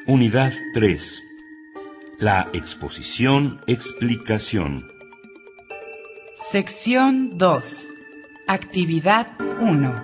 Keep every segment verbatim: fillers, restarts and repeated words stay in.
Unidad tres. La exposición-explicación. Sección dos. Actividad uno.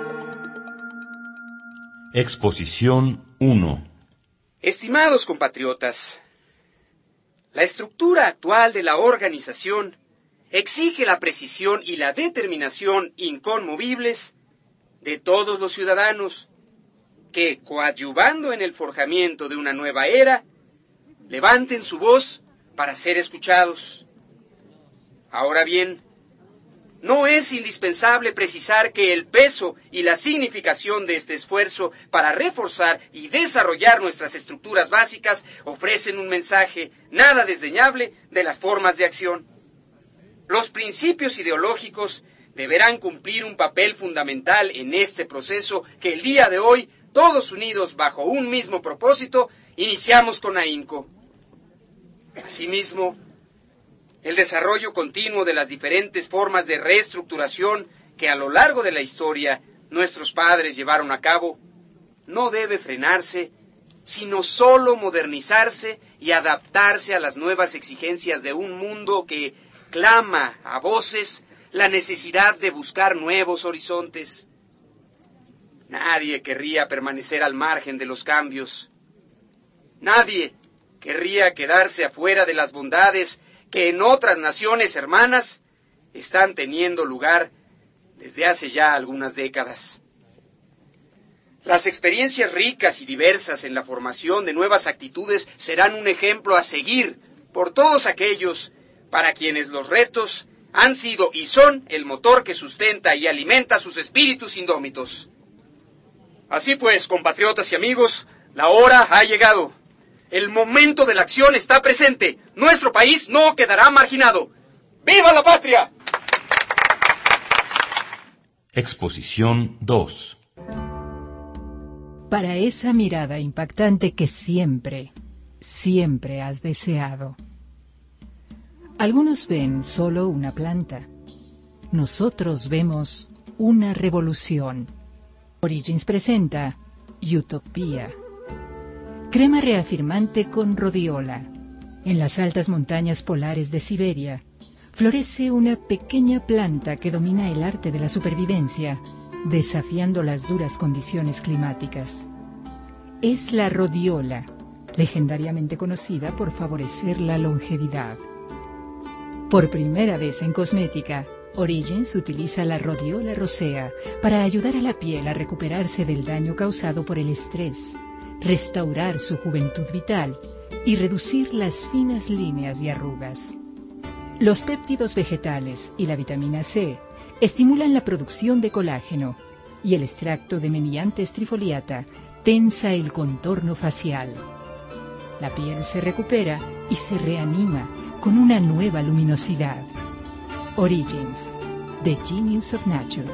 Exposición uno. Estimados compatriotas, la estructura actual de la organización exige la precisión y la determinación inconmovibles de todos los ciudadanos que, coadyuvando en el forjamiento de una nueva era, levanten su voz para ser escuchados. Ahora bien, no es indispensable precisar que el peso y la significación de este esfuerzo para reforzar y desarrollar nuestras estructuras básicas ofrecen un mensaje nada desdeñable de las formas de acción. Los principios ideológicos deberán cumplir un papel fundamental en este proceso que el día de hoy, todos unidos bajo un mismo propósito, iniciamos con ahínco. Asimismo, el desarrollo continuo de las diferentes formas de reestructuración que a lo largo de la historia nuestros padres llevaron a cabo no debe frenarse, sino solo modernizarse y adaptarse a las nuevas exigencias de un mundo que clama a voces la necesidad de buscar nuevos horizontes. Nadie querría permanecer al margen de los cambios. Nadie querría quedarse afuera de las bondades que en otras naciones hermanas están teniendo lugar desde hace ya algunas décadas. Las experiencias ricas y diversas en la formación de nuevas actitudes serán un ejemplo a seguir por todos aquellos para quienes los retos han sido y son el motor que sustenta y alimenta sus espíritus indómitos. Así pues, compatriotas y amigos, la hora ha llegado. El momento de la acción está presente. Nuestro país no quedará marginado. ¡Viva la patria! Exposición dos. Para esa mirada impactante que siempre, siempre has deseado. Algunos ven solo una planta. Nosotros vemos una revolución. Origins presenta Utopía. Crema reafirmante con rodiola. En las altas montañas polares de Siberia, florece una pequeña planta que domina el arte de la supervivencia, desafiando las duras condiciones climáticas. Es la rodiola, legendariamente conocida por favorecer la longevidad. Por primera vez en cosmética, Origins utiliza la rodiola rosea para ayudar a la piel a recuperarse del daño causado por el estrés, restaurar su juventud vital y reducir las finas líneas y arrugas. Los péptidos vegetales y la vitamina C estimulan la producción de colágeno y el extracto de Melianthus trifoliata tensa el contorno facial. La piel se recupera y se reanima con una nueva luminosidad. Origins, The Genius of Nature.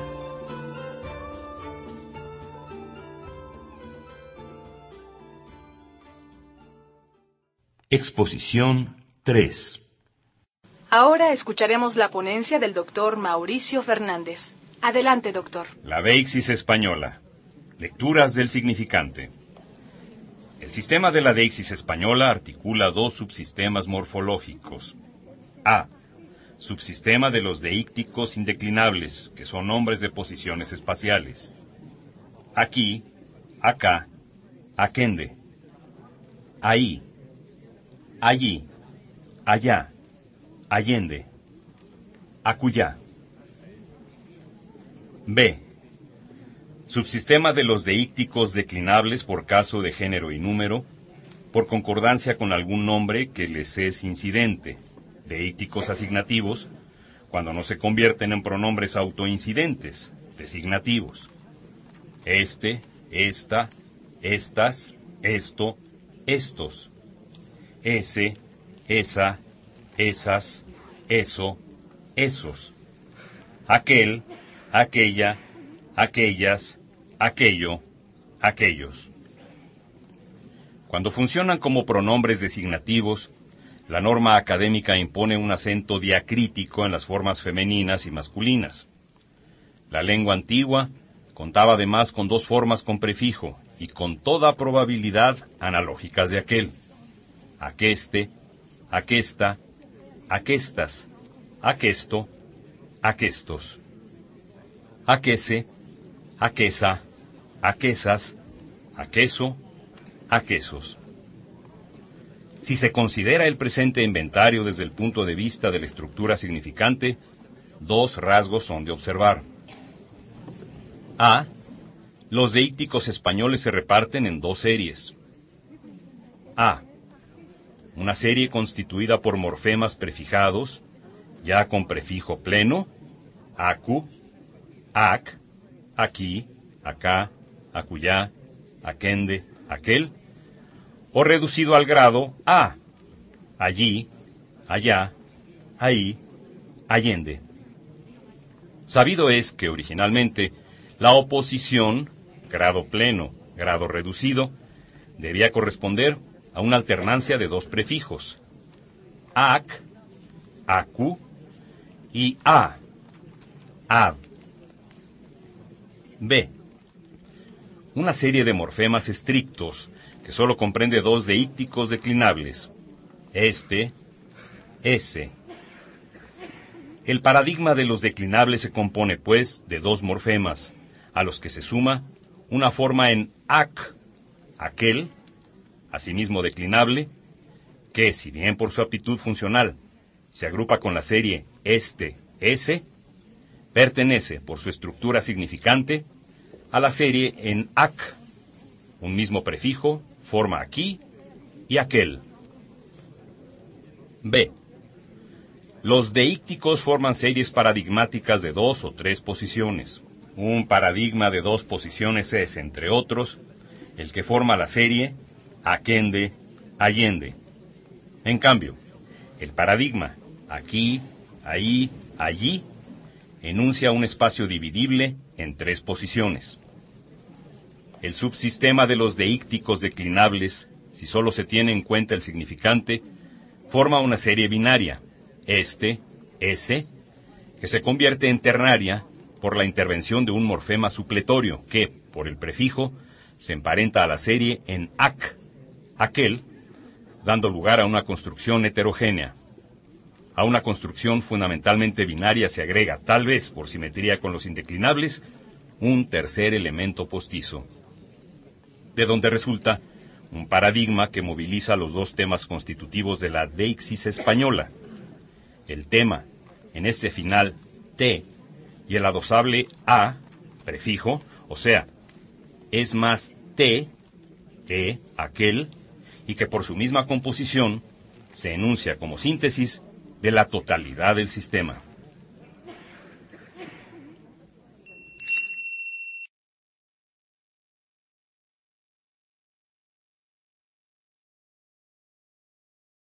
Exposición tres. Ahora escucharemos la ponencia del doctor Mauricio Fernández. Adelante, doctor. La Deixis española. Lecturas del significante. El sistema de la Deixis española articula dos subsistemas morfológicos. A. Subsistema de los deícticos indeclinables, que son nombres de posiciones espaciales. Aquí, acá, aquende. Ahí, allí, allá, allende, acullá. B. Subsistema de los deícticos declinables por caso de género y número, por concordancia con algún nombre que les es incidente, deícticos asignativos, cuando no se convierten en pronombres autoincidentes, designativos. Este, esta, estas, esto, estos. Ese, esa, esas, eso, esos. Aquel, aquella, aquellas, aquello, aquellos. Cuando funcionan como pronombres designativos, la norma académica impone un acento diacrítico en las formas femeninas y masculinas. La lengua antigua contaba además con dos formas con prefijo, y con toda probabilidad analógicas de aquel. Aqueste, aquesta, aquestas, aquesto, aquestos. Aquese, aquesa, aquesas, aqueso, aquesos. Si se considera el presente inventario desde el punto de vista de la estructura significante, dos rasgos son de observar. A. Los deícticos españoles se reparten en dos series. A. Una serie constituida por morfemas prefijados, ya con prefijo pleno, acu, ac, aquí, acá, acullá, aquende, aquel, o reducido al grado a, allí, allá, ahí, allende. Sabido es que originalmente la oposición, grado pleno, grado reducido, debía corresponder a una alternancia de dos prefijos, ac, acu y a, ad. B. Una serie de morfemas estrictos que solo comprende dos deícticos declinables, este, ese. El paradigma de los declinables se compone, pues, de dos morfemas, a los que se suma una forma en ac, aquel, asimismo declinable, que, si bien por su aptitud funcional se agrupa con la serie este, ese, pertenece, por su estructura significante, a la serie en ac, un mismo prefijo, forma aquí y aquel. B. Los deícticos forman series paradigmáticas de dos o tres posiciones. Un paradigma de dos posiciones es, entre otros, el que forma la serie aquende, allende. En cambio, el paradigma aquí, ahí, allí, enuncia un espacio dividible en tres posiciones. El subsistema de los deícticos declinables, si solo se tiene en cuenta el significante, forma una serie binaria, este, ese, que se convierte en ternaria por la intervención de un morfema supletorio que, por el prefijo, se emparenta a la serie en ac, aquel, dando lugar a una construcción heterogénea. A una construcción fundamentalmente binaria se agrega, tal vez por simetría con los indeclinables, un tercer elemento postizo, de donde resulta un paradigma que moviliza los dos temas constitutivos de la deixis española. El tema, en este final, te, y el adosable a, prefijo, o sea, es más te, e, aquel, y que por su misma composición se enuncia como síntesis de la totalidad del sistema.